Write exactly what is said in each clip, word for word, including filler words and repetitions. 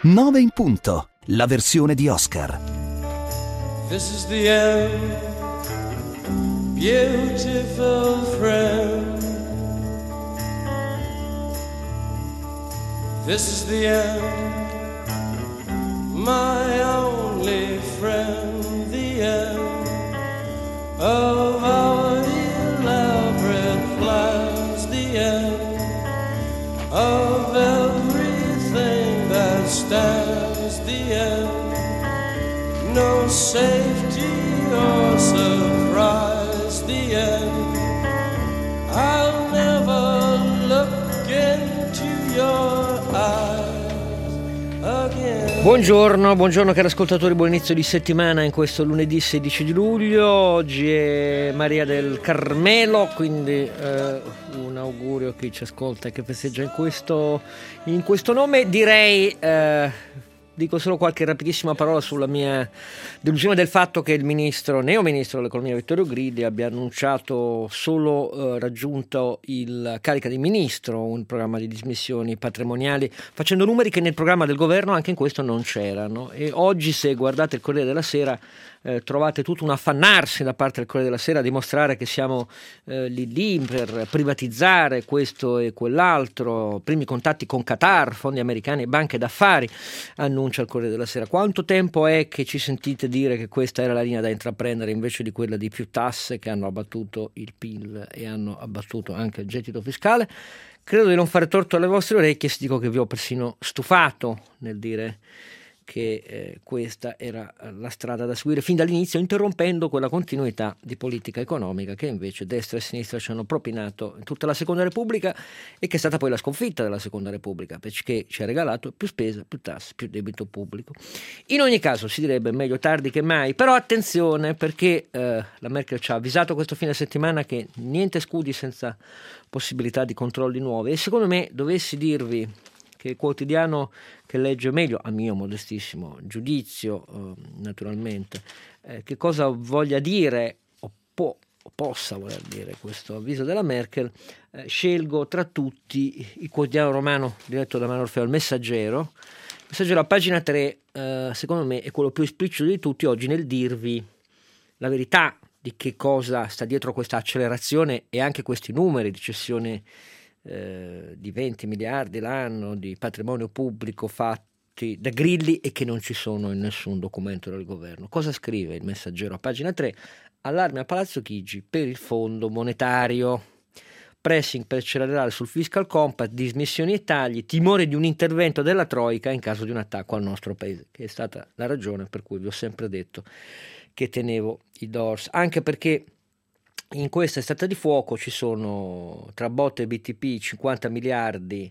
nove in punto, la versione di Oscar. This is the end, beautiful friend. This is the end, my only friend. The end of our elaborate plans. The end of everything that stands. The end, no safety or surprise. The end, I'll never look into your eyes again. Buongiorno, buongiorno cari ascoltatori, buon inizio di settimana in questo lunedì sedici di luglio. Oggi è Maria del Carmelo, quindi eh, un augurio a chi ci ascolta e che festeggia in questo, in questo nome. Direi... Eh, Dico solo qualche rapidissima parola sulla mia delusione del fatto che il ministro, neo-ministro dell'economia Vittorio Grilli abbia annunciato solo eh, raggiunto il carica di ministro un programma di dismissioni patrimoniali, facendo numeri che nel programma del governo anche in questo non c'erano. E oggi, se guardate il Corriere della Sera, eh, trovate tutto un affannarsi da parte del Corriere della Sera a dimostrare che siamo eh, lì lì per privatizzare questo e quell'altro, primi contatti con Qatar, fondi americani e banche d'affari, annuncia il Corriere della Sera. Quanto tempo è che ci sentite dire che questa era la linea da intraprendere invece di quella di più tasse che hanno abbattuto il P I L e hanno abbattuto anche il gettito fiscale? Credo di non fare torto alle vostre orecchie se dico che vi ho persino stufato nel dire che eh, questa era la strada da seguire fin dall'inizio, interrompendo quella continuità di politica economica che invece destra e sinistra ci hanno propinato in tutta la Seconda Repubblica e che è stata poi la sconfitta della Seconda Repubblica, perché ci ha regalato più spesa, più tasse, più debito pubblico. In ogni caso si direbbe meglio tardi che mai, però attenzione, perché eh, la Merkel ci ha avvisato questo fine settimana che niente scudi senza possibilità di controlli nuovi, e secondo me dovessi dirvi che il quotidiano che legge meglio, a mio modestissimo giudizio, eh, naturalmente, eh, che cosa voglia dire o, può, o possa voler dire questo avviso della Merkel, eh, scelgo tra tutti il quotidiano romano diretto da Manuel Orfeo, Il Messaggero. Il Messaggero a pagina tre, eh, secondo me, è quello più esplicito di tutti oggi nel dirvi la verità di che cosa sta dietro questa accelerazione e anche questi numeri di cessione Eh, di venti miliardi l'anno di patrimonio pubblico fatti da Grilli e che non ci sono in nessun documento del governo. Cosa scrive il Messaggero a pagina tre? Allarme a Palazzo Chigi per il Fondo Monetario, pressing per accelerare sul fiscal compact, dismissioni e tagli, timore di un intervento della Troica in caso di un attacco al nostro paese, che è stata la ragione per cui vi ho sempre detto che tenevo i D O R S, anche perché in questa estate di fuoco ci sono tra botte e B T P cinquanta miliardi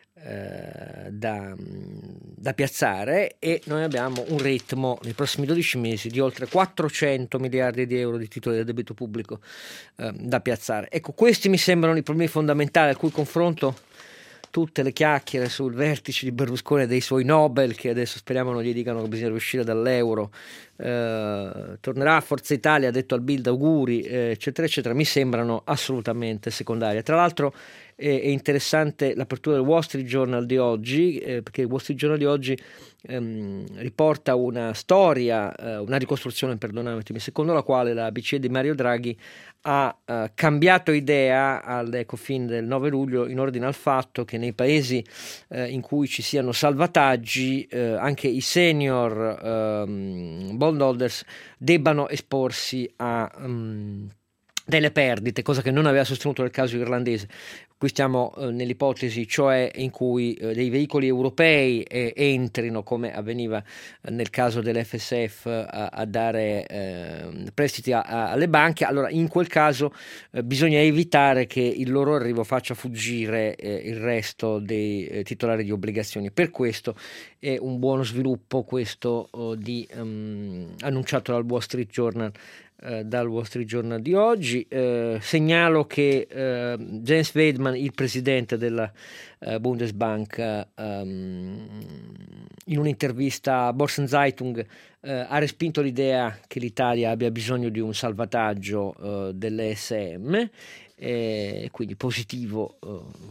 eh, da, da piazzare, e noi abbiamo un ritmo nei prossimi dodici mesi di oltre quattrocento miliardi di euro di titoli del debito pubblico eh, da piazzare. Ecco, questi mi sembrano i problemi fondamentali al cui confronto tutte le chiacchiere sul vertice di Berlusconi e dei suoi Nobel, che adesso speriamo non gli dicano che bisogna uscire dall'euro, eh, tornerà a Forza Italia, ha detto al Bild auguri, eh, eccetera eccetera, mi sembrano assolutamente secondarie. Tra l'altro è, è interessante l'apertura del Wall Street Journal di oggi, eh, perché il Wall Street Journal di oggi ehm, riporta una storia, eh, una ricostruzione, perdonatemi, secondo la quale la B C E di Mario Draghi ha uh, cambiato idea all'Ecofin del nove luglio in ordine al fatto che nei paesi uh, in cui ci siano salvataggi uh, anche i senior uh, bondholders debbano esporsi a um, delle perdite, cosa che non aveva sostenuto nel caso irlandese. Qui stiamo eh, nell'ipotesi cioè in cui eh, dei veicoli europei eh, entrino, come avveniva eh, nel caso dell'F S F, a, a dare eh, prestiti a, a, alle banche. Allora in quel caso eh, bisogna evitare che il loro arrivo faccia fuggire eh, il resto dei eh, titolari di obbligazioni. Per questo è un buono sviluppo questo oh, di um, annunciato dal Wall Street Journal Uh, dal Wall Street Journal di oggi. Uh, segnalo che uh, Jens Weidmann, il presidente della uh, Bundesbank, uh, um, in un'intervista a Börsenzeitung uh, ha respinto l'idea che l'Italia abbia bisogno di un salvataggio uh, dell'E S M, e quindi positivo uh, che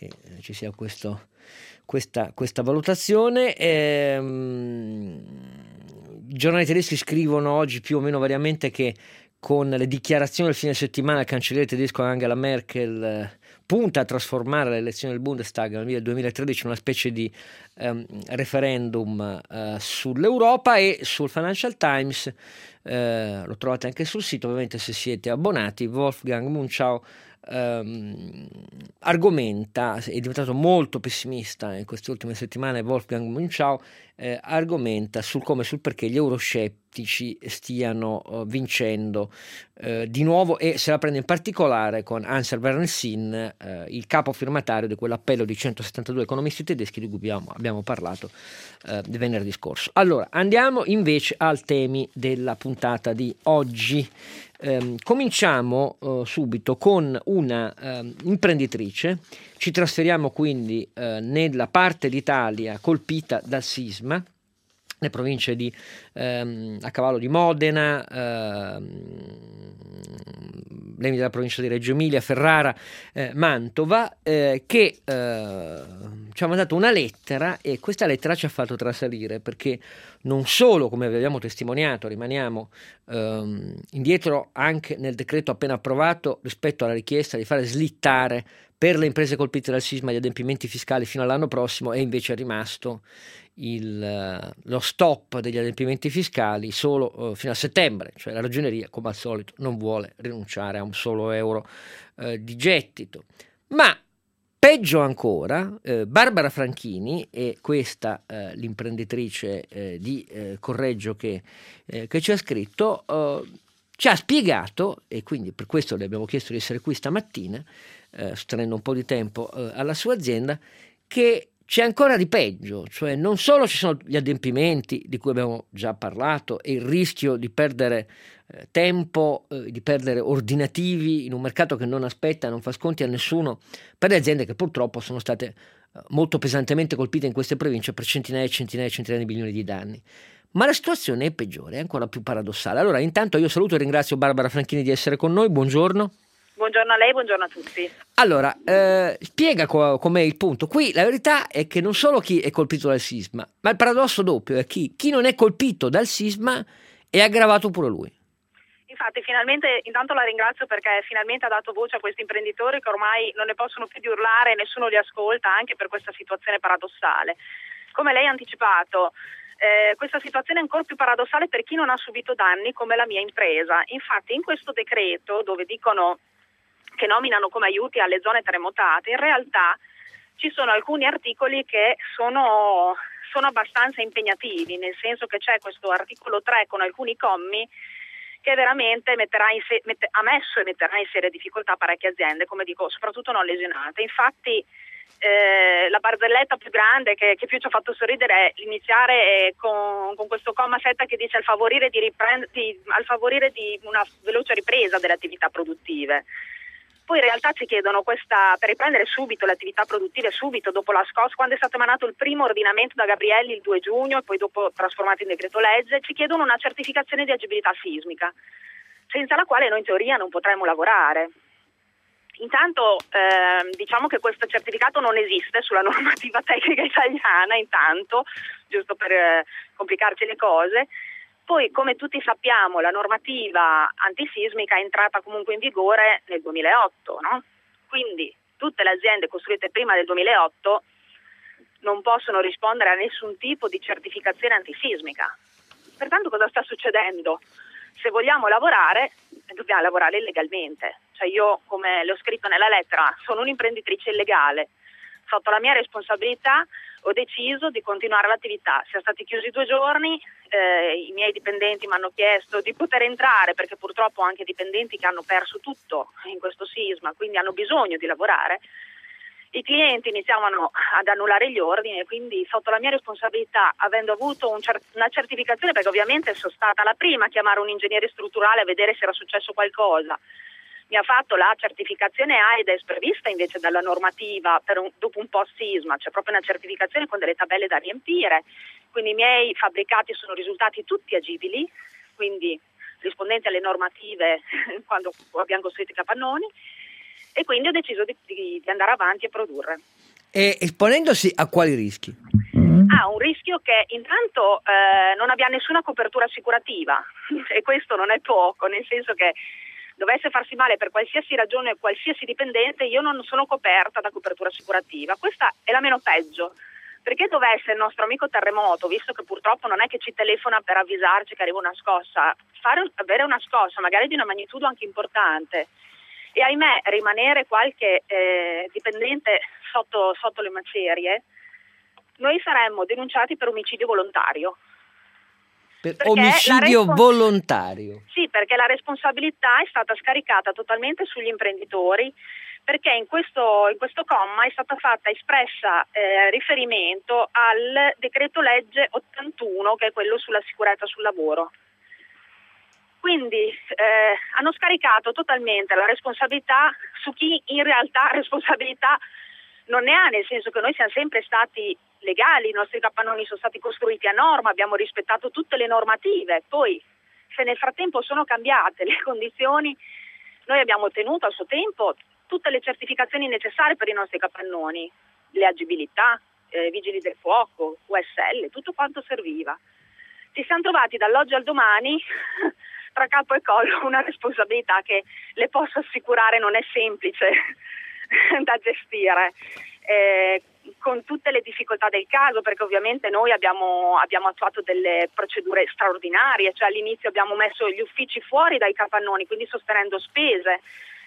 che ci sia questo, questa, questa valutazione. Ehm, I giornali tedeschi scrivono oggi più o meno variamente che con le dichiarazioni del fine settimana il cancelliere tedesco Angela Merkel eh, punta a trasformare le elezioni del Bundestag nel duemilatredici in una specie di ehm, referendum eh, sull'Europa. E sul Financial Times, eh, lo trovate anche sul sito ovviamente se siete abbonati, Wolfgang Munchau ehm, argomenta, è diventato molto pessimista in queste ultime settimane Wolfgang Munchau, eh, argomenta sul come e sul perché gli euroscettici stiano uh, vincendo uh, di nuovo, e se la prende in particolare con Ansel Werner-Sinn, uh, il capo firmatario di quell'appello di centosettantadue economisti tedeschi di cui abbiamo, abbiamo parlato uh, venerdì scorso. Allora, andiamo invece al temi della puntata di oggi. Um, cominciamo uh, subito con una uh, imprenditrice. Ci trasferiamo quindi uh, nella parte d'Italia colpita dal sisma, le province di ehm, a cavallo di Modena, ehm, Lemini della provincia di Reggio Emilia, Ferrara, eh, Mantova, eh, che eh, ci ha mandato una lettera, e questa lettera ci ha fatto trasalire, perché non solo, come vi abbiamo testimoniato, rimaniamo ehm, indietro anche nel decreto appena approvato rispetto alla richiesta di fare slittare per le imprese colpite dal sisma gli adempimenti fiscali fino all'anno prossimo, e invece è rimasto il, lo stop degli adempimenti fiscali solo uh, fino a settembre, cioè la Ragioneria come al solito non vuole rinunciare a un solo euro uh, di gettito. Ma peggio ancora, eh, Barbara Franchini, e questa eh, l'imprenditrice eh, di eh, Correggio che, eh, che ci ha scritto, eh, ci ha spiegato, e quindi per questo le abbiamo chiesto di essere qui stamattina, eh, tenendo un po' di tempo eh, alla sua azienda, che c'è ancora di peggio, cioè non solo ci sono gli adempimenti di cui abbiamo già parlato e il rischio di perdere eh, tempo, eh, di perdere ordinativi in un mercato che non aspetta, non fa sconti a nessuno, per le aziende che purtroppo sono state eh, molto pesantemente colpite in queste province per centinaia e centinaia e centinaia di milioni di danni. Ma la situazione è peggiore, è ancora più paradossale. Allora, intanto io saluto e ringrazio Barbara Franchini di essere con noi, buongiorno. Buongiorno a lei, buongiorno a tutti. Allora, eh, spiega co- com'è il punto. Qui la verità è che non solo chi è colpito dal sisma, ma il paradosso doppio è chi, chi non è colpito dal sisma è aggravato pure lui. Infatti, finalmente, intanto la ringrazio perché finalmente ha dato voce a questi imprenditori che ormai non ne possono più di urlare, nessuno li ascolta, anche per questa situazione paradossale. Come lei ha anticipato, eh, questa situazione è ancora più paradossale per chi non ha subito danni come la mia impresa. Infatti, in questo decreto, dove dicono che nominano come aiuti alle zone terremotate, in realtà ci sono alcuni articoli che sono, sono abbastanza impegnativi, nel senso che c'è questo articolo tre con alcuni commi che veramente metterà in se- mette- ha messo e metterà in seria difficoltà parecchie aziende, come dico, soprattutto non lesionate. Infatti eh, la barzelletta più grande che, che più ci ha fatto sorridere è iniziare eh, con, con questo comma sette che dice al favorire di, riprend- di, al favorire di una veloce ripresa delle attività produttive. Poi in realtà ci chiedono questa, per riprendere subito le attività produttive, subito dopo la scossa, quando è stato emanato il primo ordinamento da Gabrielli il due giugno e poi dopo trasformato in decreto legge, ci chiedono una certificazione di agibilità sismica, senza la quale noi in teoria non potremmo lavorare. Intanto eh, diciamo che questo certificato non esiste sulla normativa tecnica italiana, intanto, giusto per eh, complicarci le cose. Poi, come tutti sappiamo, la normativa antisismica è entrata comunque in vigore nel duemilaotto, no? Quindi tutte le aziende costruite prima del duemilaotto non possono rispondere a nessun tipo di certificazione antisismica. Pertanto cosa sta succedendo? Se vogliamo lavorare, dobbiamo lavorare illegalmente. Cioè io, come le ho scritto nella lettera, sono un'imprenditrice illegale. Sotto la mia responsabilità ho deciso di continuare l'attività. Siamo stati chiusi due giorni, eh, i miei dipendenti mi hanno chiesto di poter entrare perché purtroppo ho anche dipendenti che hanno perso tutto in questo sisma, quindi hanno bisogno di lavorare. I clienti iniziavano ad annullare gli ordini e quindi sotto la mia responsabilità, avendo avuto un cer- una certificazione, perché ovviamente sono stata la prima a chiamare un ingegnere strutturale a vedere se era successo qualcosa, mi ha fatto la certificazione AIDS prevista invece dalla normativa per un, dopo un post sisma, c'è proprio una certificazione con delle tabelle da riempire, quindi i miei fabbricati sono risultati tutti agibili, quindi rispondenti alle normative quando abbiamo costruito i capannoni, e quindi ho deciso di, di, di andare avanti e produrre. E esponendosi a quali rischi? Ah, un rischio che intanto eh, non abbia nessuna copertura assicurativa e questo non è poco, nel senso che dovesse farsi male per qualsiasi ragione qualsiasi dipendente, io non sono coperta da copertura assicurativa. Questa è la meno peggio, perché dovesse il nostro amico terremoto, visto che purtroppo non è che ci telefona per avvisarci che arriva una scossa, fare, avere una scossa magari di una magnitudo anche importante e ahimè rimanere qualche eh, dipendente sotto, sotto le macerie, noi saremmo denunciati per omicidio volontario. Per omicidio respons- volontario? Sì, perché la responsabilità è stata scaricata totalmente sugli imprenditori, perché in questo, in questo comma è stata fatta espressa eh, riferimento al decreto legge ottantuno, che è quello sulla sicurezza sul lavoro. Quindi eh, hanno scaricato totalmente la responsabilità su chi in realtà responsabilità non ne ha, nel senso che noi siamo sempre stati legali, i nostri capannoni sono stati costruiti a norma, abbiamo rispettato tutte le normative, poi se nel frattempo sono cambiate le condizioni, noi abbiamo ottenuto a suo tempo tutte le certificazioni necessarie per i nostri capannoni, le agibilità, eh, vigili del fuoco, U S L, tutto quanto serviva. Ci siamo trovati dall'oggi al domani tra capo e collo una responsabilità che le posso assicurare non è semplice da gestire, eh, con tutte le difficoltà del caso, perché ovviamente noi abbiamo, abbiamo attuato delle procedure straordinarie, cioè all'inizio abbiamo messo gli uffici fuori dai capannoni, quindi sostenendo spese,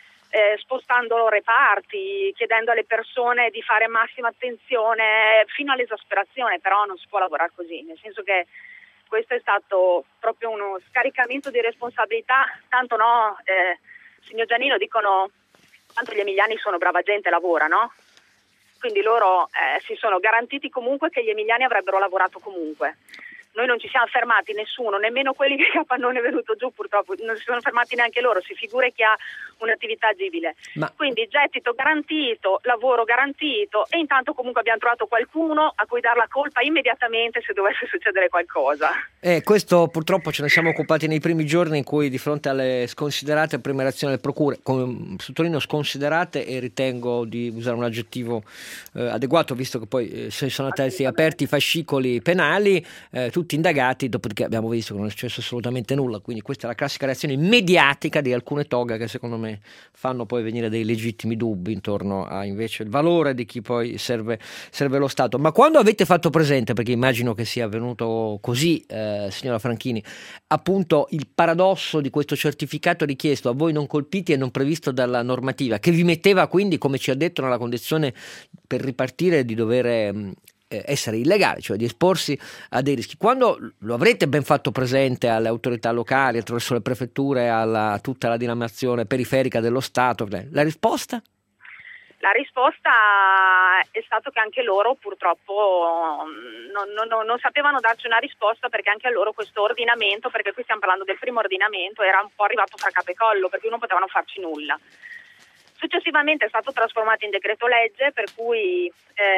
eh, spostando reparti, chiedendo alle persone di fare massima attenzione fino all'esasperazione, però non si può lavorare così, nel senso che questo è stato proprio uno scaricamento di responsabilità, tanto no, eh, signor Giannino, dicono tanto gli emiliani sono brava gente, lavorano, quindi loro eh, si sono garantiti comunque che gli emiliani avrebbero lavorato comunque. Noi non ci siamo fermati, nessuno, nemmeno quelli che il capannone è venuto giù purtroppo, non si sono fermati neanche loro, si figura chi ha un'attività agibile. Ma... Quindi gettito garantito, lavoro garantito e intanto comunque abbiamo trovato qualcuno a cui dar la colpa immediatamente se dovesse succedere qualcosa. Eh, questo purtroppo ce ne siamo occupati nei primi giorni in cui di fronte alle sconsiderate prime reazioni delle procure, come sottolineo sconsiderate e ritengo di usare un aggettivo eh, adeguato visto che poi eh, se sono stati aperti fascicoli penali, eh, tutti indagati, dopodiché abbiamo visto che non è successo assolutamente nulla, quindi questa è la classica reazione mediatica di alcune toghe che secondo me fanno poi venire dei legittimi dubbi intorno a invece il valore di chi poi serve, serve lo Stato. Ma quando avete fatto presente, perché immagino che sia avvenuto così, eh, signora Franchini, appunto il paradosso di questo certificato richiesto a voi non colpiti e non previsto dalla normativa, che vi metteva quindi, come ci ha detto, nella condizione per ripartire di dover mh, essere illegale, cioè di esporsi a dei rischi. Quando lo avrete ben fatto presente alle autorità locali, attraverso le prefetture, alla, a tutta la diramazione periferica dello Stato, la risposta? La risposta è stato che anche loro purtroppo non, non, non sapevano darci una risposta, perché anche a loro questo ordinamento, perché qui stiamo parlando del primo ordinamento, era un po' arrivato fra capo e collo, perché non potevano farci nulla. Successivamente è stato trasformato in decreto legge, per cui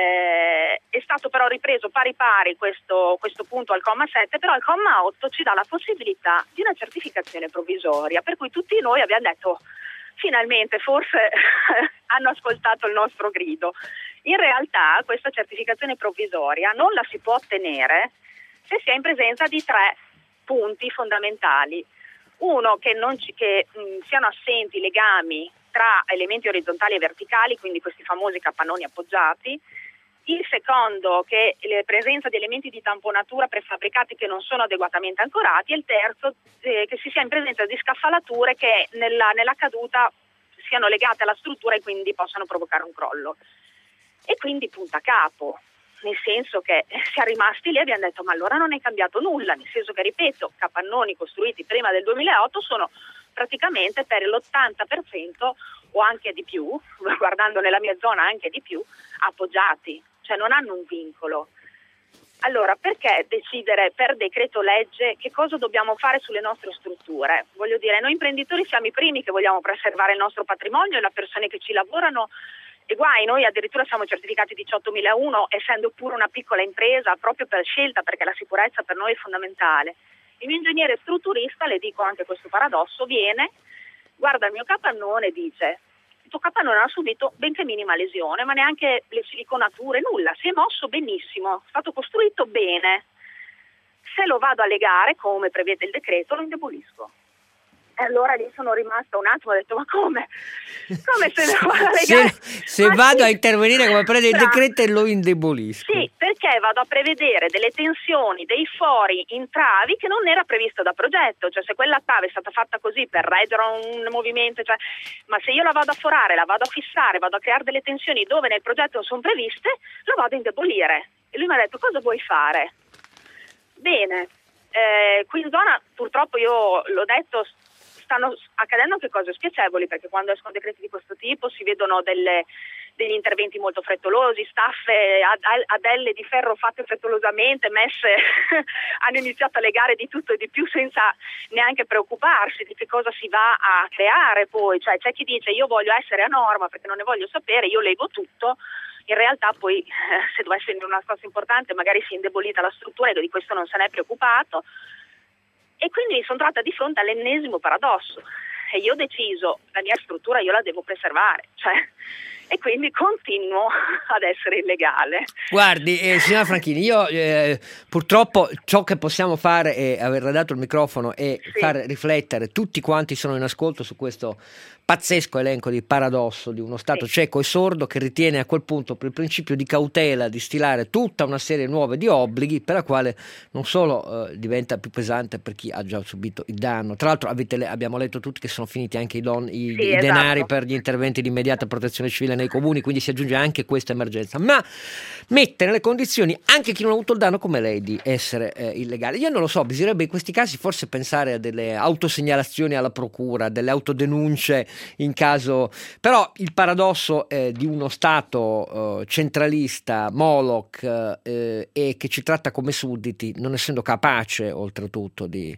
eh, è stato però ripreso pari pari questo, questo punto al comma sette, però al comma otto ci dà la possibilità di una certificazione provvisoria, per cui tutti noi abbiamo detto finalmente forse hanno ascoltato il nostro grido. In realtà questa certificazione provvisoria non la si può ottenere se si è in presenza di tre punti fondamentali. Uno, che, non ci, che mh, siano assenti legami tra elementi orizzontali e verticali, quindi questi famosi capannoni appoggiati. Il secondo, che è la presenza di elementi di tamponatura prefabbricati che non sono adeguatamente ancorati. E il terzo, eh, che si sia in presenza di scaffalature che nella, nella caduta siano legate alla struttura e quindi possano provocare un crollo. E quindi punta capo, nel senso che siamo rimasti lì e abbiamo detto ma allora non è cambiato nulla, nel senso che, ripeto, capannoni costruiti prima del duemilaotto sono praticamente per l'ottanta per cento o anche di più, guardando nella mia zona anche di più, appoggiati, cioè non hanno un vincolo. Allora, perché decidere per decreto legge che cosa dobbiamo fare sulle nostre strutture? Voglio dire, noi imprenditori siamo i primi che vogliamo preservare il nostro patrimonio e le persone che ci lavorano, e guai, noi addirittura siamo certificati diciottomilauno, essendo pure una piccola impresa, proprio per scelta, perché la sicurezza per noi è fondamentale. Il mio ingegnere strutturista, le dico anche questo paradosso, viene, guarda il mio capannone e dice Questo capannone non ha subito benché minima lesione, ma neanche le siliconature, nulla, si è mosso benissimo, è stato costruito bene. Se lo vado a legare, come prevede il decreto, lo indebolisco. E allora lì sono rimasta un attimo, ho detto, ma come? Come se lo vado a legare? Se, se Ma vado sì, a intervenire come prevede il bravo. decreto e lo indebolisco. Sì, perché vado a prevedere delle tensioni, dei fori in travi che non era previsto da progetto, cioè se quella trave è stata fatta così per reggere un movimento, cioè, ma se io la vado a forare, la vado a fissare, vado a creare delle tensioni dove nel progetto non sono previste, lo vado a indebolire. E lui mi ha detto, cosa vuoi fare? Bene, eh, qui in zona purtroppo io l'ho detto, stanno accadendo anche cose spiacevoli, perché quando escono decreti di questo tipo si vedono delle, degli interventi molto frettolosi, staffe, adelle di ferro fatte frettolosamente, messe, hanno iniziato a legare di tutto e di più senza neanche preoccuparsi di che cosa si va a creare poi, cioè c'è chi dice io voglio essere a norma perché non ne voglio sapere, io leggo tutto. In realtà poi eh, se dovesse venire una cosa importante magari si è indebolita la struttura e di questo non se n'è preoccupato. E quindi mi sono trovata di fronte all'ennesimo paradosso e io ho deciso, la mia struttura io la devo preservare, cioè, e quindi continuo ad essere illegale. Guardi, eh, signora Franchini, io eh, purtroppo ciò che possiamo fare è averle dato il microfono e Sì. far riflettere tutti quanti sono in ascolto su questo pazzesco elenco di paradosso di uno Stato Sì. cieco e sordo che ritiene a quel punto per il principio di cautela di stilare tutta una serie nuova di obblighi per la quale non solo eh, diventa più pesante per chi ha già subito il danno, tra l'altro avete, abbiamo letto tutti che sono finiti anche i, don, i, Sì, i esatto. denari per gli interventi di immediata protezione civile nei comuni, quindi si aggiunge anche questa emergenza, ma mette nelle condizioni anche chi non ha avuto il danno come lei di essere eh, illegale. Io non lo so, bisognerebbe in questi casi forse pensare a delle autosegnalazioni alla procura, delle autodenunce in caso, però il paradosso eh, di uno Stato eh, centralista, Moloch eh, e che ci tratta come sudditi, non essendo capace oltretutto di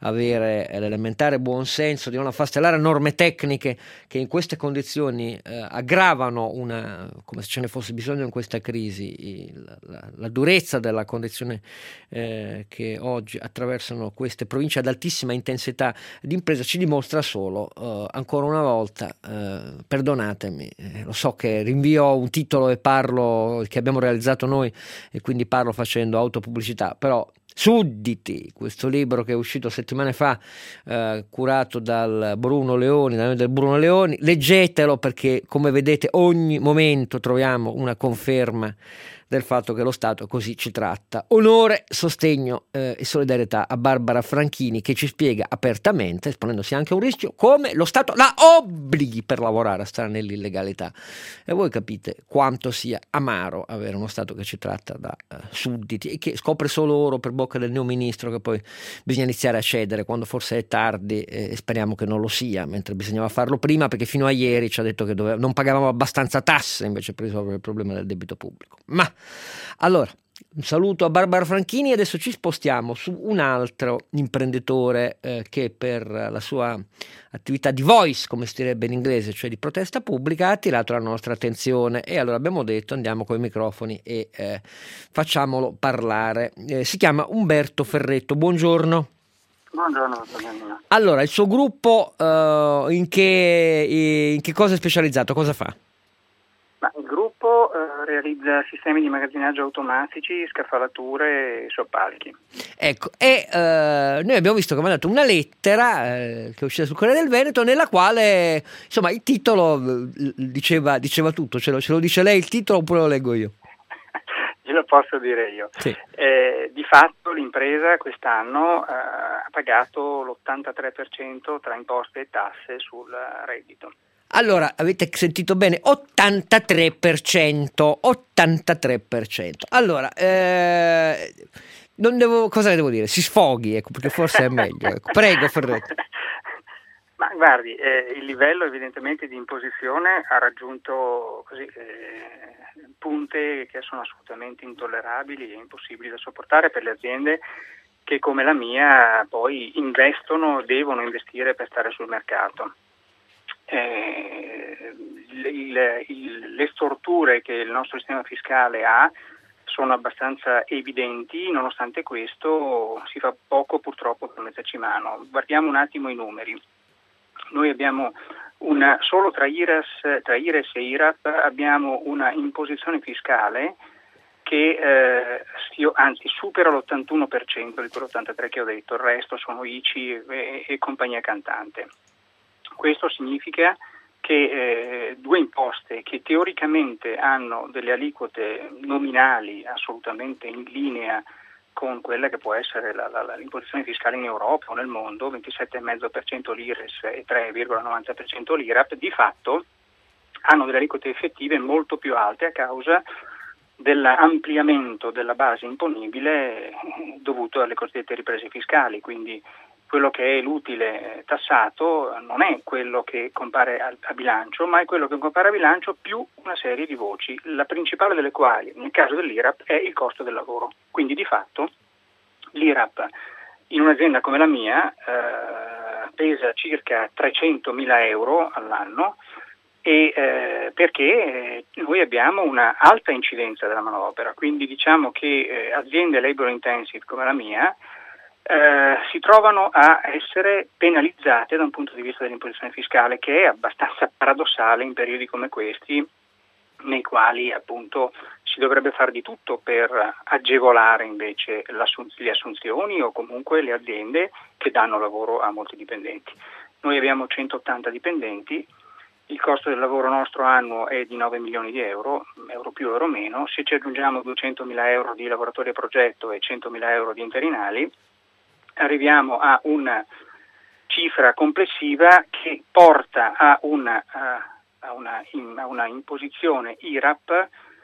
avere l'elementare buonsenso, di non affastellare norme tecniche che in queste condizioni eh, aggravano una, come se ce ne fosse bisogno in questa crisi, il, la, la durezza della condizione eh, che oggi attraversano queste province ad altissima intensità di impresa, ci dimostra solo eh, ancora una volta, eh, perdonatemi, eh, lo so che rinvio un titolo e parlo che abbiamo realizzato noi e quindi parlo facendo autopubblicità, però Sudditi, questo libro che è uscito settimane fa, eh, curato dal Bruno Leoni, da noi del Bruno Leoni, leggetelo perché come vedete ogni momento troviamo una conferma del fatto che lo Stato così ci tratta. Onore, sostegno eh, e solidarietà a Barbara Franchini che ci spiega apertamente, esponendosi anche a un rischio, come lo Stato la obblighi per lavorare a stare nell'illegalità. E voi capite quanto sia amaro avere uno Stato che ci tratta da eh, sudditi e che scopre solo oro per bocca del neo ministro che poi bisogna iniziare a cedere quando forse è tardi eh, e speriamo che non lo sia, mentre bisognava farlo prima perché fino a ieri ci ha detto che doveva, non pagavamo abbastanza tasse invece per risolvere il problema del debito pubblico. Ma allora, un saluto a Barbara Franchini e adesso ci spostiamo su un altro imprenditore eh, che per la sua attività di voice, come si direbbe in inglese, cioè di protesta pubblica, ha attirato la nostra attenzione e allora abbiamo detto andiamo con i microfoni e eh, facciamolo parlare. Eh, si chiama Umberto Ferretto, buongiorno. Buongiorno. Allora, il suo gruppo eh, in, che, in che cosa è specializzato? Cosa fa? Ma il gruppo eh, realizza sistemi di magazzinaggio automatici, scaffalature e soppalchi. Ecco, e eh, noi abbiamo visto che mi ha dato una lettera eh, che è uscita sul Corriere del Veneto nella quale, insomma, il titolo eh, diceva, diceva tutto, ce lo, ce lo dice lei il titolo oppure lo leggo io? Glielo posso dire io. Sì. Eh, di fatto l'impresa quest'anno eh, ha pagato l'ottantatré per cento tra imposte e tasse sul reddito. Allora, avete sentito bene, ottantatré per cento, ottantatré per cento. Allora, eh, non devo, cosa devo dire? Si sfoghi, ecco, perché forse è meglio. Ecco. Prego, Ferretto. Ma guardi, eh, il livello evidentemente di imposizione ha raggiunto così, eh, punte che sono assolutamente intollerabili e impossibili da sopportare per le aziende che come la mia poi investono, devono investire per stare sul mercato. Eh, il, il, le storture che il nostro sistema fiscale ha sono abbastanza evidenti, nonostante questo si fa poco purtroppo per metterci mano. Guardiamo un attimo i numeri. Noi abbiamo una, solo tra I R E S, tra I R E S e I R A P abbiamo una imposizione fiscale che eh, anzi supera l'ottantuno per cento di quell'ottantatré che ho detto, il resto sono I C I e, e compagnia cantante. Questo significa che eh, due imposte che teoricamente hanno delle aliquote nominali assolutamente in linea con quella che può essere la, la, l'imposizione fiscale in Europa o nel mondo, ventisette virgola cinque per cento l'I R E S e tre virgola novanta per cento l'I R A P, di fatto hanno delle aliquote effettive molto più alte a causa dell'ampliamento della base imponibile dovuto alle cosiddette riprese fiscali. Quindi quello che è l'utile tassato non è quello che compare a, a bilancio, ma è quello che compare a bilancio più una serie di voci, la principale delle quali, nel caso dell'I R A P, è il costo del lavoro. Quindi di fatto l'I R A P in un'azienda come la mia eh, pesa circa trecentomila euro all'anno, e eh, perché eh, noi abbiamo una alta incidenza della manodopera, quindi diciamo che eh, aziende labor intensive come la mia eh, si trovano a essere penalizzate da un punto di vista dell'imposizione fiscale, che è abbastanza paradossale in periodi come questi, nei quali appunto si dovrebbe fare di tutto per agevolare invece le assunzioni o comunque le aziende che danno lavoro a molti dipendenti. Noi abbiamo centottanta dipendenti. Il costo del lavoro nostro annuo è di nove milioni di euro, euro più, euro meno. Se ci aggiungiamo duecentomila euro di lavoratori a progetto e centomila euro di interinali, arriviamo a una cifra complessiva che porta a una, a una, a una imposizione I R A P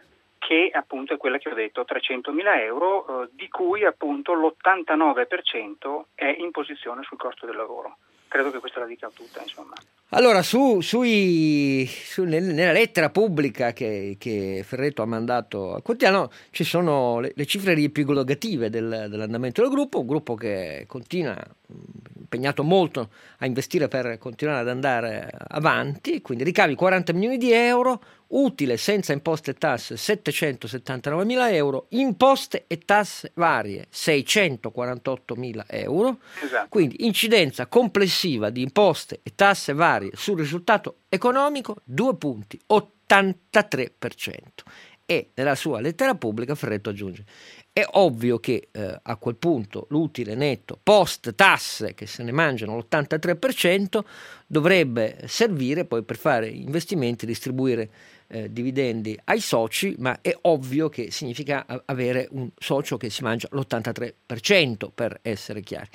che appunto è quella che ho detto, trecentomila euro, eh, di cui appunto l'ottantanove per cento è imposizione sul costo del lavoro. Credo che questa la dica tutta, insomma. Allora, su, sui, su, nella lettera pubblica che, che Ferretto ha mandato al quotidiano ci sono le, le cifre riepiloggative del, dell'andamento del gruppo, un gruppo che continua, impegnato molto a investire per continuare ad andare avanti, quindi ricavi quaranta milioni di euro, utile senza imposte e tasse settecentosettantanovemila euro, imposte e tasse varie seicentoquarantottomila euro, esatto. Quindi incidenza complessiva di imposte e tasse varie sul risultato economico due punti, ottantatré per cento. E nella sua lettera pubblica Ferretto aggiunge: è ovvio che eh, a quel punto l'utile netto post tasse, che se ne mangiano l'ottantatré per cento, dovrebbe servire poi per fare investimenti, distribuire eh, dividendi ai soci, ma è ovvio che significa avere un socio che si mangia l'ottantatré per cento, per essere chiari.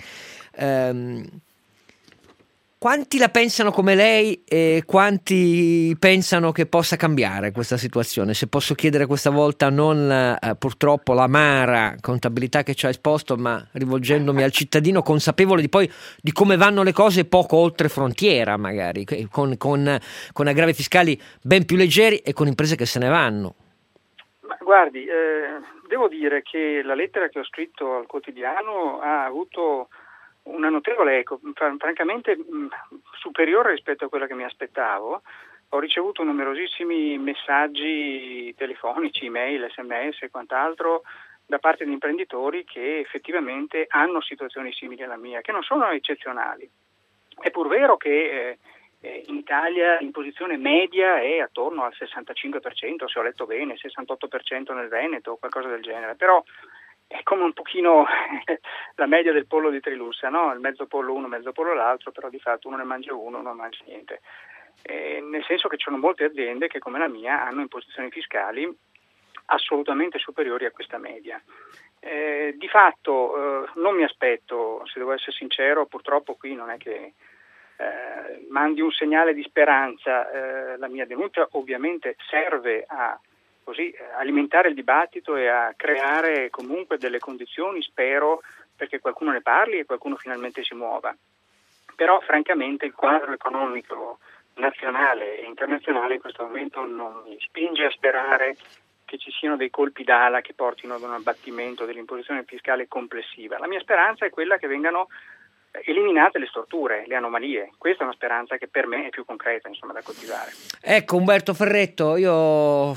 Ehm, Quanti la pensano come lei e quanti pensano che possa cambiare questa situazione? Se posso chiedere questa volta non eh, purtroppo l'amara contabilità che ci ha esposto, ma rivolgendomi al cittadino consapevole di poi di come vanno le cose poco oltre frontiera, magari, con, con, con aggravi fiscali ben più leggeri e con imprese che se ne vanno. Ma guardi, eh, devo dire che la lettera che ho scritto al quotidiano ha avuto una notevole eco, francamente mh, superiore rispetto a quella che mi aspettavo. Ho ricevuto numerosissimi messaggi telefonici, email, sms e quant'altro da parte di imprenditori che effettivamente hanno situazioni simili alla mia, che non sono eccezionali. È pur vero che eh, in Italia l'imposizione media è attorno al sessantacinque per cento, se ho letto bene, sessantotto per cento nel Veneto o qualcosa del genere, però è come un pochino la media del pollo di Trilussa, no? Il mezzo pollo uno, mezzo pollo l'altro, però di fatto uno ne mangia uno, uno non mangia niente. Eh, nel senso che ci sono molte aziende che come la mia hanno imposizioni fiscali assolutamente superiori a questa media. Eh, di fatto eh, non mi aspetto, se devo essere sincero, purtroppo qui non è che eh, mandi un segnale di speranza. Eh, la mia denuncia ovviamente serve a così alimentare il dibattito e a creare comunque delle condizioni, spero, perché qualcuno ne parli e qualcuno finalmente si muova. Però francamente il quadro economico nazionale e internazionale in questo momento non mi spinge a sperare che ci siano dei colpi d'ala che portino ad un abbattimento dell'imposizione fiscale complessiva. La mia speranza è quella che vengano eliminate le storture, le anomalie. Questa è una speranza che per me è più concreta, insomma, da coltivare. Ecco, Umberto Ferretto, io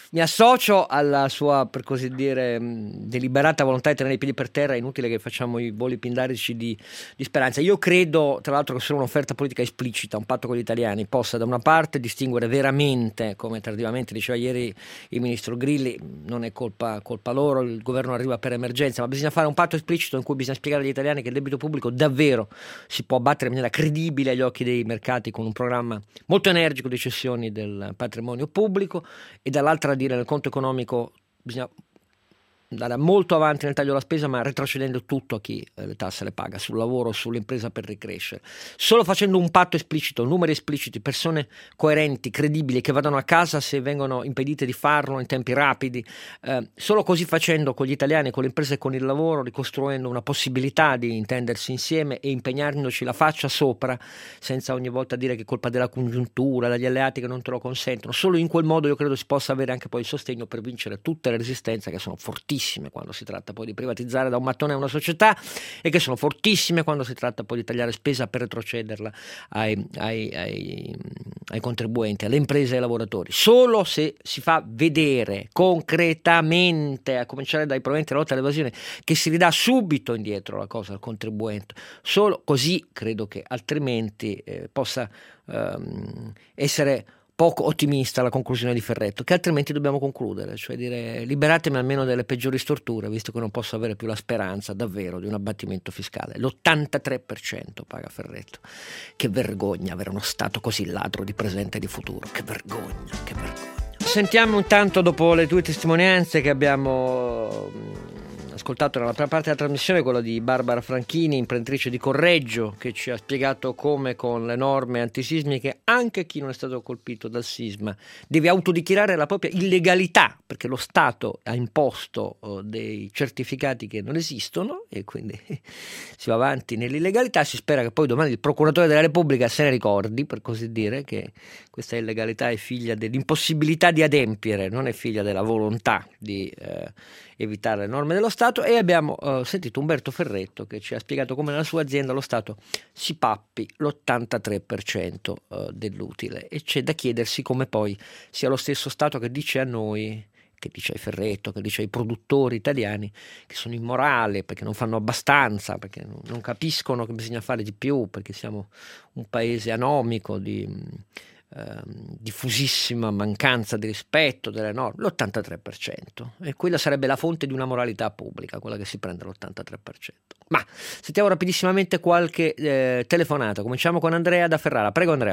Mi associo alla sua, per così dire, deliberata volontà di tenere i piedi per terra. È inutile che facciamo i voli pindarici di, di speranza. Io credo, tra l'altro, che solo un'offerta politica esplicita, un patto con gli italiani, possa da una parte distinguere veramente, come tardivamente diceva ieri il ministro Grilli, non è colpa, colpa loro, il governo arriva per emergenza, ma bisogna fare un patto esplicito in cui bisogna spiegare agli italiani che il debito pubblico davvero si può abbattere in maniera credibile agli occhi dei mercati con un programma molto energico di cessioni del patrimonio pubblico, e dall'altra dire nel conto economico bisogna andare molto avanti nel taglio della spesa, ma retrocedendo tutto a chi eh, le tasse le paga, sul lavoro, sull'impresa per ricrescere. Solo facendo un patto esplicito, numeri espliciti, persone coerenti, credibili, che vadano a casa se vengono impedite di farlo in tempi rapidi, eh, solo così facendo con gli italiani, con le imprese e con il lavoro, ricostruendo una possibilità di intendersi insieme e impegnandoci la faccia sopra, senza ogni volta dire che è colpa della congiuntura, dagli alleati che non te lo consentono. Solo in quel modo io credo si possa avere anche poi il sostegno per vincere tutte le resistenze, che sono fortissime quando si tratta poi di privatizzare da un mattone a una società, e che sono fortissime quando si tratta poi di tagliare spesa per retrocederla ai, ai, ai, ai contribuenti, alle imprese e ai lavoratori. Solo se si fa vedere concretamente, a cominciare dai proventi della lotta all'evasione, che si ridà subito indietro la cosa al contribuente, solo così credo che altrimenti eh, possa ehm, essere poco ottimista la conclusione di Ferretto, che altrimenti dobbiamo concludere, cioè dire liberatemi almeno delle peggiori storture, visto che non posso avere più la speranza davvero di un abbattimento fiscale. L'ottantatré per cento paga Ferretto. Che vergogna avere uno Stato così ladro di presente e di futuro, che vergogna, che vergogna. Sentiamo intanto, dopo le tue testimonianze che abbiamo ascoltato nella prima parte della trasmissione, quella di Barbara Franchini, imprenditrice di Correggio, che ci ha spiegato come con le norme antisismiche anche chi non è stato colpito dal sisma deve autodichiarare la propria illegalità, perché lo Stato ha imposto oh, dei certificati che non esistono, e quindi si va avanti nell'illegalità. Si spera che poi domani il procuratore della Repubblica se ne ricordi, per così dire, che questa illegalità è figlia dell'impossibilità di adempiere, non è figlia della volontà di eh, evitare le norme dello Stato. E abbiamo uh, sentito Umberto Ferretto, che ci ha spiegato come nella sua azienda lo Stato si pappi l'ottantatré per cento uh, dell'utile, e c'è da chiedersi come poi sia lo stesso Stato che dice a noi, che dice ai Ferretto, che dice ai produttori italiani che sono immorali perché non fanno abbastanza, perché non capiscono che bisogna fare di più, perché siamo un paese anomico di diffusissima mancanza di rispetto delle norme, l'ottantatré per cento, e quella sarebbe la fonte di una moralità pubblica, quella che si prende l'ottantatré per cento. Ma sentiamo rapidissimamente qualche eh, telefonata. Cominciamo con Andrea da Ferrara. Prego Andrea.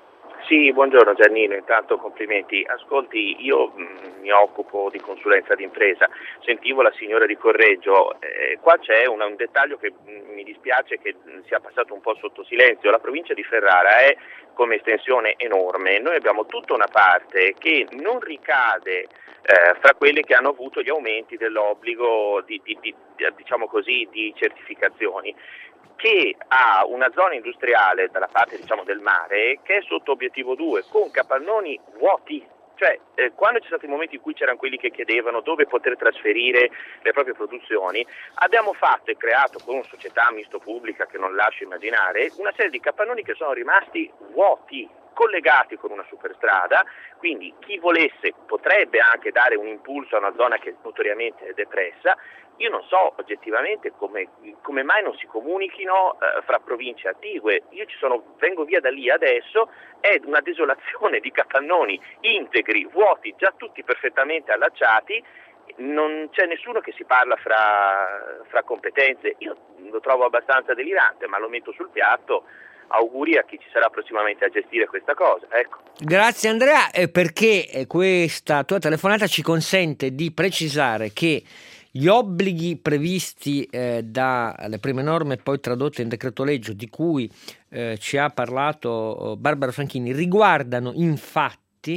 Sì, buongiorno Giannino, intanto complimenti. Ascolti, io mh, mi occupo di consulenza d'impresa, sentivo la signora di Correggio, eh, qua c'è una, un dettaglio che mh, mi dispiace che mh, sia passato un po' sotto silenzio. La provincia di Ferrara è come estensione enorme, noi abbiamo tutta una parte che non ricade eh, fra quelle che hanno avuto gli aumenti dell'obbligo di, di, di, di, diciamo così, di certificazioni, che ha una zona industriale dalla parte diciamo del mare che è sotto obiettivo due, con capannoni vuoti. Cioè, eh, quando ci sono stati momenti in cui c'erano quelli che chiedevano dove poter trasferire le proprie produzioni, abbiamo fatto e creato con una società misto pubblica che non lascio immaginare una serie di capannoni che sono rimasti vuoti, collegati con una superstrada, quindi chi volesse potrebbe anche dare un impulso a una zona che notoriamente è depressa. Io non so oggettivamente come, come mai non si comunichino eh, fra province attigue. Io ci sono, vengo via da lì adesso, è una desolazione di capannoni integri, vuoti, già tutti perfettamente allacciati, non c'è nessuno che si parla fra, fra competenze. Io lo trovo abbastanza delirante, ma lo metto sul piatto. Auguri a chi ci sarà prossimamente a gestire questa cosa. Ecco. Grazie Andrea, eh, perché questa tua telefonata ci consente di precisare che gli obblighi previsti eh, dalle prime norme poi tradotte in decreto legge, di cui eh, ci ha parlato Barbara Franchini, riguardano infatti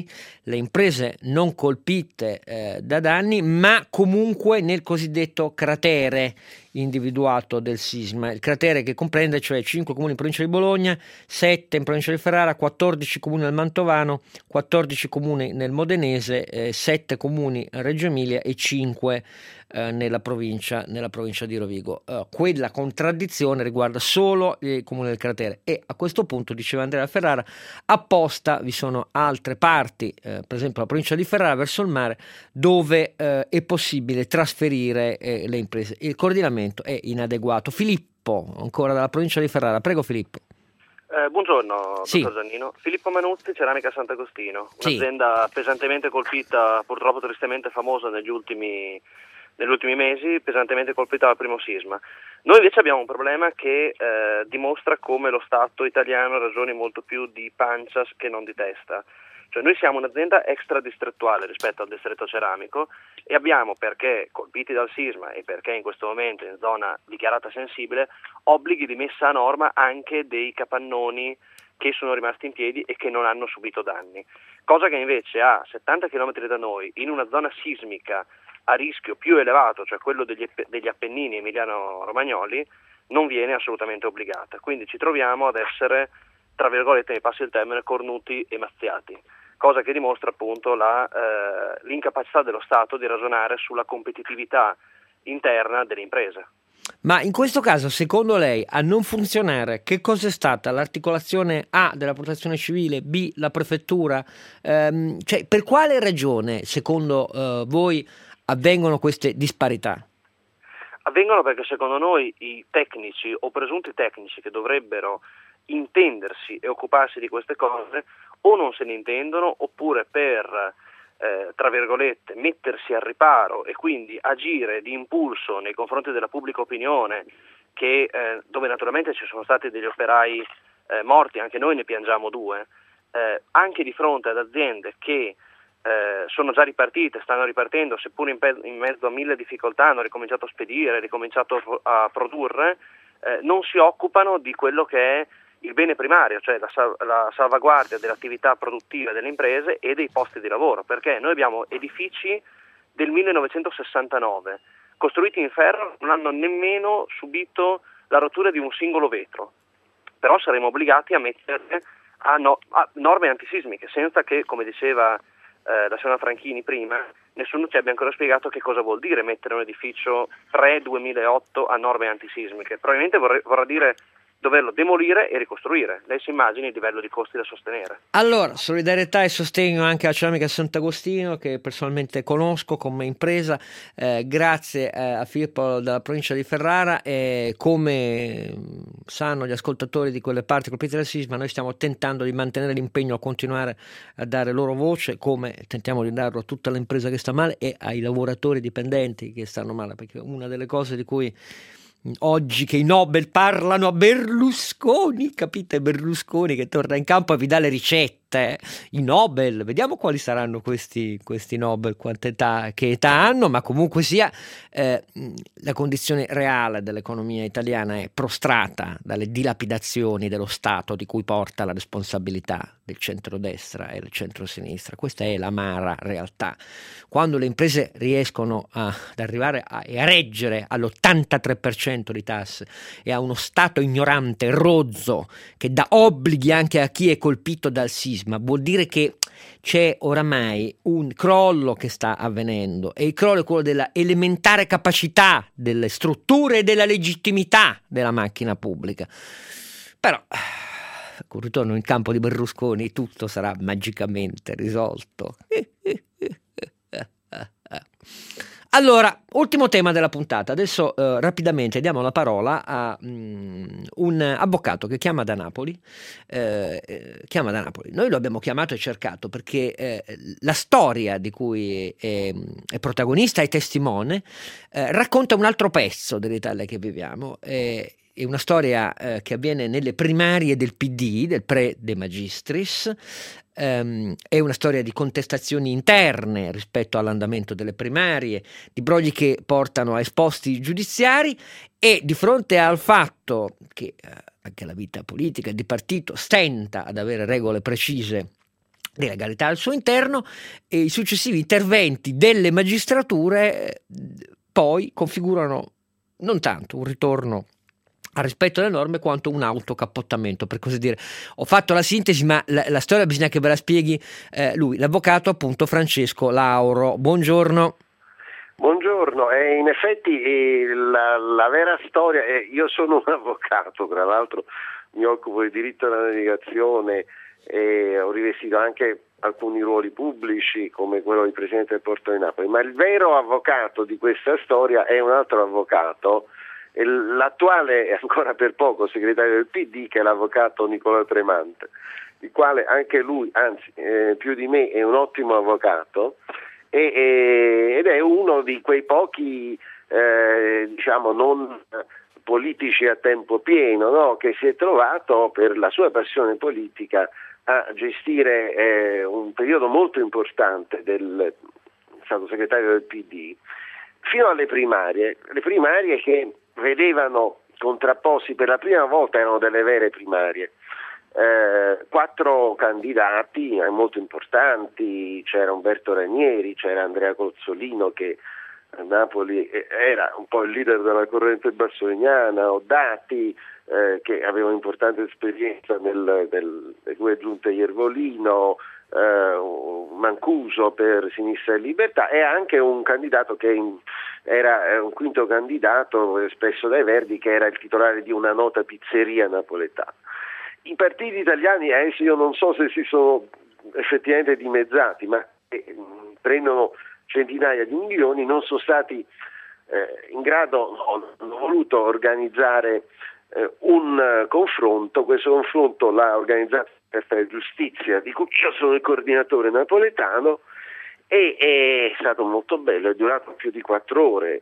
le imprese non colpite eh, da danni, ma comunque nel cosiddetto cratere individuato del sisma, il cratere che comprende cioè cinque comuni in provincia di Bologna, sette in provincia di Ferrara, quattordici comuni nel Mantovano, quattordici comuni nel Modenese, eh, sette comuni a Reggio Emilia e cinque eh, nella provincia nella provincia di Rovigo. Uh, quella contraddizione riguarda solo i comuni del cratere, e a questo punto, diceva Andrea Ferrara, apposta vi sono altre parti parti, eh, per esempio la provincia di Ferrara verso il mare, dove eh, è possibile trasferire eh, le imprese. Il coordinamento è inadeguato. Filippo, ancora dalla provincia di Ferrara. Prego Filippo. Eh, buongiorno, Sì. dottor Giannino. Filippo Manuzzi, Ceramica Sant'Agostino, Sì. un'azienda pesantemente colpita, purtroppo tristemente famosa negli ultimi, negli ultimi mesi, pesantemente colpita dal primo sisma. Noi invece abbiamo un problema che eh, dimostra come lo Stato italiano ragioni molto più di pancia che non di testa. Cioè noi siamo un'azienda extradistrettuale rispetto al distretto ceramico e abbiamo, perché colpiti dal sisma e perché in questo momento in zona dichiarata sensibile, obblighi di messa a norma anche dei capannoni che sono rimasti in piedi e che non hanno subito danni. Cosa che invece a settanta chilometri da noi, in una zona sismica a rischio più elevato, cioè quello degli, degli Appennini emiliano-romagnoli, non viene assolutamente obbligata. Quindi ci troviamo ad essere, tra virgolette, mi passi il termine, cornuti e mazziati. Cosa che dimostra appunto la, eh, l'incapacità dello Stato di ragionare sulla competitività interna delle imprese. Ma in questo caso, secondo lei, a non funzionare, che cosa è stata l'articolazione A della protezione civile, B la prefettura? Ehm, cioè, per quale ragione, secondo eh, voi, avvengono queste disparità? Avvengono perché secondo noi i tecnici o presunti tecnici che dovrebbero intendersi e occuparsi di queste cose o non se ne intendono, oppure per eh, tra virgolette mettersi al riparo e quindi agire di impulso nei confronti della pubblica opinione, che eh, dove naturalmente ci sono stati degli operai eh, morti, anche noi ne piangiamo due, eh, anche di fronte ad aziende che eh, sono già ripartite, stanno ripartendo, seppur in, pe- in mezzo a mille difficoltà, hanno ricominciato a spedire, ricominciato a produrre, eh, non si occupano di quello che è il bene primario, cioè la, sal- la salvaguardia dell'attività produttiva delle imprese e dei posti di lavoro, perché noi abbiamo edifici del millenovecentosessantanove costruiti in ferro, non hanno nemmeno subito la rottura di un singolo vetro, però saremo obbligati a mettere a, no- a norme antisismiche, senza che, come diceva eh, la signora Franchini prima, nessuno ci abbia ancora spiegato che cosa vuol dire mettere un edificio pre-duemilaotto a norme antisismiche. Probabilmente vorrei, vorrà dire doverlo demolire e ricostruire. Lei si immagini il livello di costi da sostenere. Allora, solidarietà e sostegno anche alla Ceramica Sant'Agostino, che personalmente conosco come impresa, eh, grazie eh, a Filippo dalla provincia di Ferrara, e come sanno gli ascoltatori di quelle parti colpite dal sisma, noi stiamo tentando di mantenere l'impegno a continuare a dare loro voce, come tentiamo di darlo a tutta l'impresa che sta male e ai lavoratori dipendenti che stanno male, perché una delle cose di cui oggi che i Nobel parlano a Berlusconi, capite? Berlusconi che torna in campo e vi dà le ricette, i Nobel, vediamo quali saranno questi, questi Nobel, quante età, che età hanno, ma comunque sia eh, la condizione reale dell'economia italiana è prostrata dalle dilapidazioni dello Stato di cui porta la responsabilità del centrodestra e del centrosinistra. Questa è l'amara realtà. Quando le imprese riescono a, ad arrivare a, e a reggere all'ottantatré per cento di tasse e a uno Stato ignorante, rozzo, che dà obblighi anche a chi è colpito dal sisma, vuol dire che c'è oramai un crollo che sta avvenendo, e il crollo è quello della elementare capacità delle strutture e della legittimità della macchina pubblica. Però con il ritorno in campo di Berlusconi tutto sarà magicamente risolto. Allora, ultimo tema della puntata. Adesso eh, rapidamente diamo la parola a um, un avvocato che chiama da Napoli. Eh, eh, chiama da Napoli. Noi lo abbiamo chiamato e cercato perché eh, la storia di cui è, è protagonista e testimone eh, racconta un altro pezzo dell'Italia che viviamo. Eh, È una storia eh, che avviene nelle primarie del P D, del pre De Magistris. Um, è una storia di contestazioni interne rispetto all'andamento delle primarie, di brogli che portano a esposti giudiziari, e di fronte al fatto che eh, anche la vita politica e di partito stenta ad avere regole precise di legalità al suo interno, e i successivi interventi delle magistrature eh, poi configurano non tanto un ritorno al rispetto delle norme quanto un autocappottamento, per così dire. Ho fatto la sintesi, ma la, la storia bisogna che ve la spieghi eh, lui, l'avvocato appunto Francesco Lauro. Buongiorno. Buongiorno, eh, in effetti eh, la, la vera storia, eh, io sono un avvocato, tra l'altro mi occupo di diritto alla navigazione e ho rivestito anche alcuni ruoli pubblici come quello di Presidente del Porto di Napoli, ma il vero avvocato di questa storia è un altro avvocato, l'attuale ancora per poco segretario del P D, che è l'avvocato Nicolò Tremante, il quale anche lui, anzi eh, più di me, è un ottimo avvocato e, e, ed è uno di quei pochi eh, diciamo non politici a tempo pieno, no? Che si è trovato per la sua passione politica a gestire eh, un periodo molto importante del è stato segretario del P D fino alle primarie, le primarie che vedevano contrapposti per la prima volta, erano delle vere primarie, eh, quattro candidati eh, molto importanti, c'era Umberto Ranieri, c'era Andrea Cozzolino che a Napoli era un po' il leader della corrente bassoniana, Oddati eh, che aveva un'importante esperienza nel, nel, nelle due giunte Iervolino, eh, Mancuso per Sinistra e Libertà, e anche un candidato che in, era un quinto candidato espresso dai Verdi, che era il titolare di una nota pizzeria napoletana. I partiti italiani adesso io non so se si sono effettivamente dimezzati, ma eh, prendono centinaia di milioni, non sono stati eh, in grado, no, hanno voluto organizzare eh, un uh, confronto. Questo confronto l'ha organizzato la Carta di Giustizia, di cui io sono il coordinatore napoletano, e è stato molto bello, è durato più di quattro ore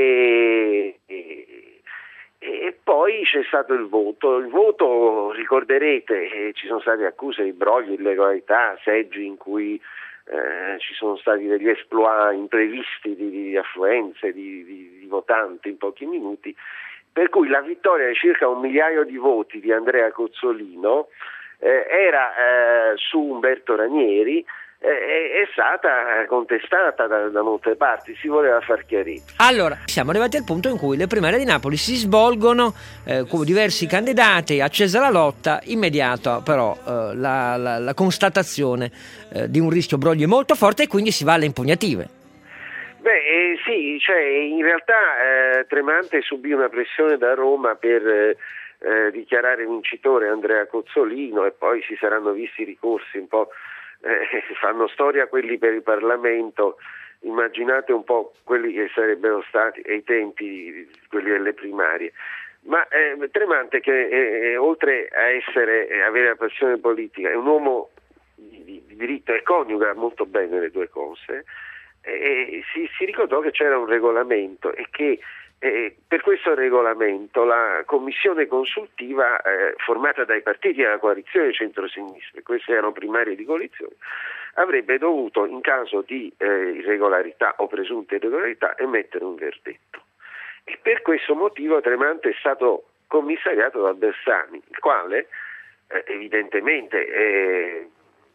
e, e, e poi c'è stato il voto. Il voto, ricorderete, eh, ci sono state accuse di brogli, illegalità, seggi in cui Eh, ci sono stati degli exploit imprevisti di, di affluenze di, di, di votanti in pochi minuti, per cui la vittoria di circa un migliaio di voti di Andrea Cozzolino eh, era eh, su Umberto Ranieri, eh, è stata contestata da, da molte parti, si voleva far chiarezza. Allora, siamo arrivati al punto in cui le primarie di Napoli si svolgono eh, con diversi candidati, accesa la lotta, immediata però eh, la, la, la constatazione eh, di un rischio brogli molto forte, e quindi si va alle impugnative. Beh eh, sì, cioè in realtà eh, Tremante subì una pressione da Roma per eh, eh, dichiarare vincitore Andrea Cozzolino, e poi si saranno visti ricorsi un po'. Eh, fanno storia quelli per il Parlamento, immaginate un po' quelli che sarebbero stati ai tempi quelli delle primarie. Ma eh, Tremante, che eh, oltre a essere eh, avere la passione politica, è un uomo di, di, di diritto e coniuga molto bene le due cose, eh, si, si ricordò che c'era un regolamento e che Eh, per questo regolamento la commissione consultiva eh, formata dai partiti della coalizione centro-sinistra, queste erano primarie di coalizione, avrebbe dovuto, in caso di eh, irregolarità o presunte irregolarità, emettere un verdetto. E per questo motivo Tremante è stato commissariato da Bersani, il quale eh, evidentemente eh,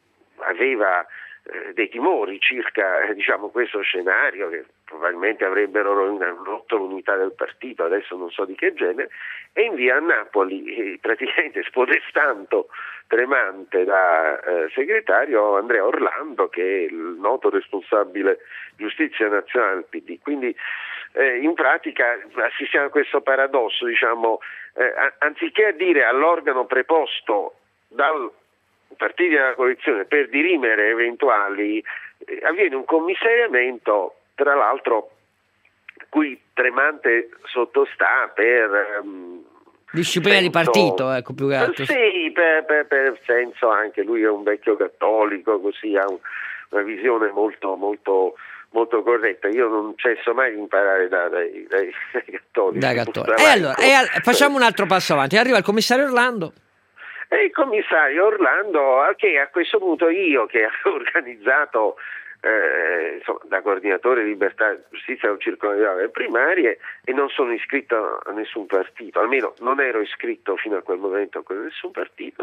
aveva eh, dei timori circa eh, diciamo questo scenario, che probabilmente avrebbero rotto l'unità del partito, adesso non so di che genere, e invia a Napoli, eh, praticamente spodestando Tremante da eh, segretario, Andrea Orlando, che è il noto responsabile giustizia nazionale del P D. Quindi eh, in pratica assistiamo a questo paradosso, diciamo, eh, anziché a dire all'organo preposto dal partito della coalizione per dirimere eventuali, eh, avviene un commissariamento, tra l'altro cui Tremante sottostà per um, disciplina senso, di partito, ecco, più che altro. Sì, per, per, per senso, anche lui è un vecchio cattolico, così ha un, una visione molto molto molto corretta. Io non cesso mai di imparare da, dai, dai, dai cattolici. Da cattolici. E allora, e al, facciamo un altro passo avanti. Arriva il commissario Orlando. E il commissario Orlando, che a questo punto io, che avevo organizzato Eh, insomma, da coordinatore Libertà e Giustizia al circolo delle primarie, e non sono iscritto a nessun partito, almeno non ero iscritto fino a quel momento a nessun partito,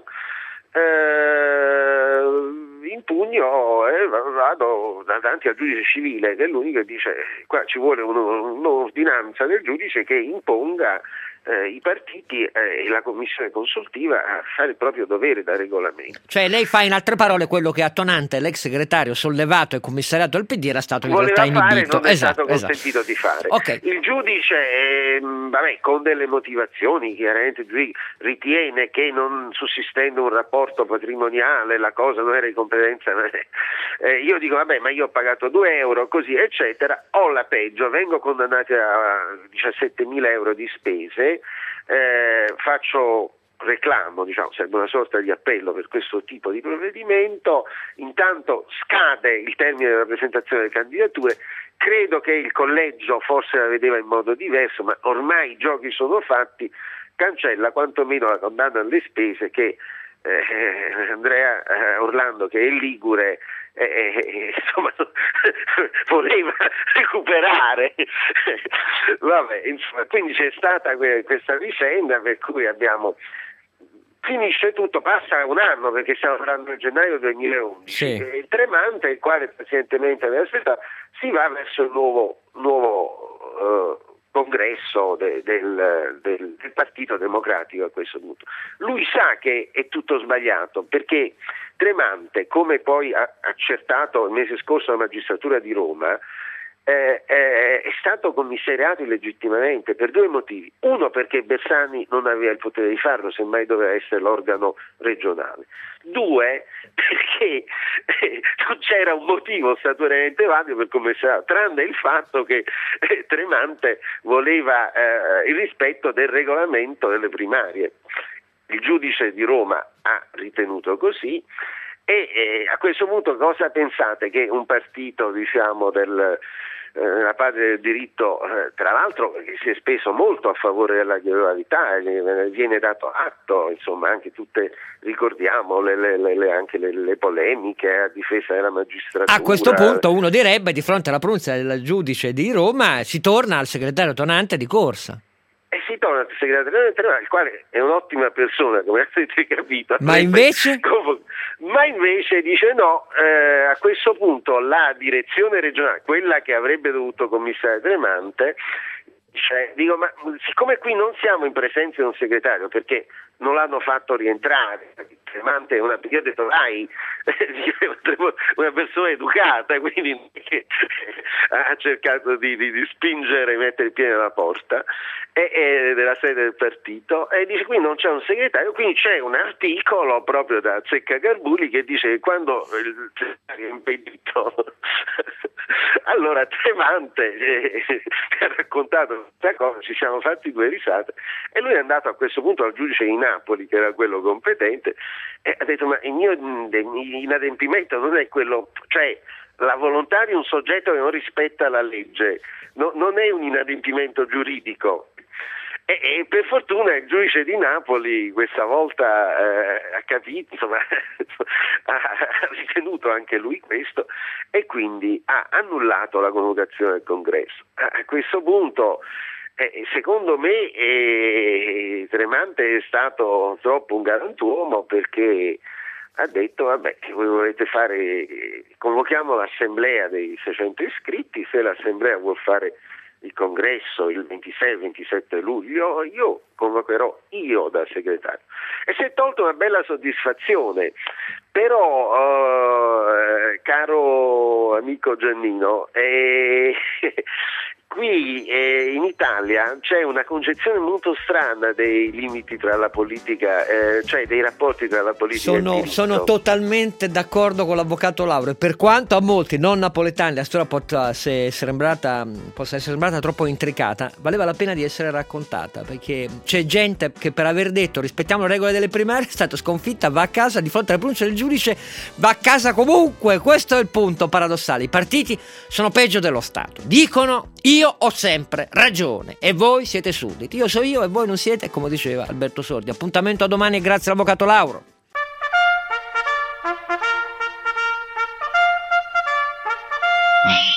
eh, impugno e eh, vado davanti al giudice civile, che è l'unico che dice qua ci vuole un'ordinanza del giudice che imponga eh, i partiti eh, e la commissione consultiva a fare il proprio dovere da regolamento. Cioè lei fa in altre parole quello che a Tonante l'ex segretario sollevato e commissariato del P D era stato in voleva realtà inibito. Fare, non è esatto, stato consentito esatto. di fare. Okay. Il giudice, eh, vabbè, con delle motivazioni, chiaramente ritiene che non sussistendo un rapporto patrimoniale la cosa non era di competenza. Eh, io dico vabbè, ma io ho pagato due euro così eccetera, ho la peggio, vengo condannato a diciassettemila euro di spese, eh, faccio reclamo, diciamo, serve una sorta di appello per questo tipo di provvedimento, intanto scade il termine della presentazione delle candidature, credo che il collegio forse la vedeva in modo diverso, ma ormai i giochi sono fatti, cancella quantomeno la condanna alle spese che eh, Andrea eh, Orlando, che è ligure, eh, eh, insomma voleva recuperare. Vabbè, insomma, quindi c'è stata que- questa vicenda per cui abbiamo finisce tutto, passa un anno perché stiamo parlando del gennaio duemilaundici, sì. E il Tremante, il quale pazientemente aveva aspettato, si va verso il nuovo, nuovo uh, congresso de, del, del, del Partito Democratico a questo punto. Lui sa che è tutto sbagliato perché Tremante, come poi ha accertato il mese scorso la magistratura di Roma, Eh, eh, è stato commissariato illegittimamente per due motivi. Uno, perché Bersani non aveva il potere di farlo, semmai doveva essere l'organo regionale. Due, perché eh, non c'era un motivo statuariamente valido per commissariato, tranne il fatto che eh, Tremante voleva eh, il rispetto del regolamento delle primarie. Il giudice di Roma ha ritenuto così. E eh, a questo punto cosa pensate? Che un partito, diciamo, del eh, la parte del diritto, eh, tra l'altro che si è speso molto a favore della gradualità, eh, viene dato atto, insomma, anche tutte, ricordiamo le, le, le, anche le, le polemiche a difesa della magistratura. A questo punto uno direbbe, di fronte alla pronuncia del giudice di Roma, si torna al segretario Tonante di corsa. E si torna al segretario Tonante, il quale è un'ottima persona, come avete capito. Ma invece? Come, ma invece dice no, eh, a questo punto la direzione regionale, quella che avrebbe dovuto commissariare Tremante, dice, dico, ma siccome qui non siamo in presenza di un segretario, perché non l'hanno fatto rientrare, Tremante è una, io ho detto vai, una persona educata, quindi ha cercato di, di, di spingere e mettere il piede nella porta e, e della sede del partito, e dice qui non c'è un segretario, quindi c'è un articolo proprio da Zeccagarbugli che dice che quando il segretario è impedito allora Tremante eh, ha raccontato questa cosa, ci siamo fatti due risate e lui è andato a questo punto al giudice di Napoli, che era quello competente, e ha detto ma il mio inadempimento non è quello, cioè la volontà di un soggetto che non rispetta la legge no, non è un inadempimento giuridico. E, e per fortuna il giudice di Napoli questa volta eh, ha capito, insomma, ha ritenuto anche lui questo e quindi ha annullato la convocazione del congresso. A questo punto eh, secondo me eh, Tremante è stato troppo un galantuomo, perché ha detto vabbè, che voi volete fare, convochiamo l'assemblea dei seicento iscritti, se l'assemblea vuol fare il congresso il ventisei ventisette luglio, io convocherò io da segretario. E si è tolto una bella soddisfazione, però eh, caro amico Giannino, eh, qui eh, in Italia c'è una concezione molto strana dei limiti tra la politica, eh, cioè dei rapporti tra la politica sono, e il diritto. Sono totalmente d'accordo con l'avvocato Lauro, e per quanto a molti non napoletani la storia possa essere sembrata, possa essere sembrata troppo intricata, valeva la pena di essere raccontata, perché c'è gente che per aver detto rispettiamo le regole delle primarie è stata sconfitta, va a casa, di fronte alla pronuncia del giudice va a casa comunque. Questo è il punto paradossale. I partiti sono peggio dello Stato, dicono io ho sempre ragione e voi siete sudditi, io so io e voi non siete, come diceva Alberto Sordi. Appuntamento a domani e grazie all'avvocato Lauro. Mm.